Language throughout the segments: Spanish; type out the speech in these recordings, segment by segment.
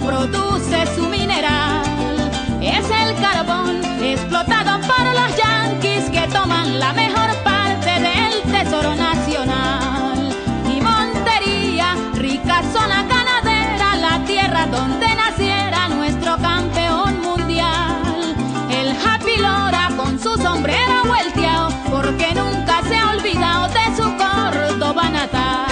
produce su mineral. Es el carbón explotado por los yanquis que toman la mejor parte del tesoro nacional. Y Montería, rica zona ganadera, la tierra donde naciera nuestro campeón mundial. El Happy Lora con su sombrero vuelteado, porque nunca se ha olvidado de su Córdoba natal.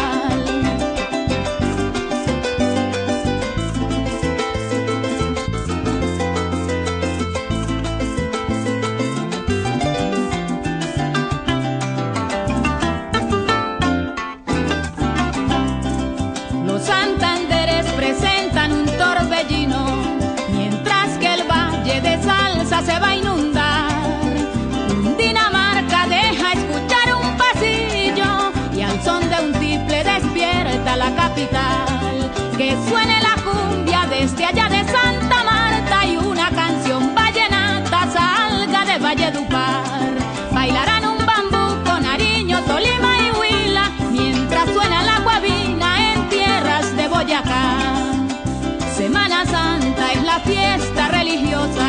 Los Santanderes presentan un torbellino, mientras que el Valle de Salsa se va a inundar. Cundinamarca deja escuchar un pasillo y al son de un tiple despierta la capital. Que suene la cumbia desde allá de Santa Marta y una canción vallenata salga de Valledupar. Bailarán un bambuco, Nariño, Tolima y Huila, mientras suena la guabina en tierras de Boyacá. Semana Santa es la fiesta religiosa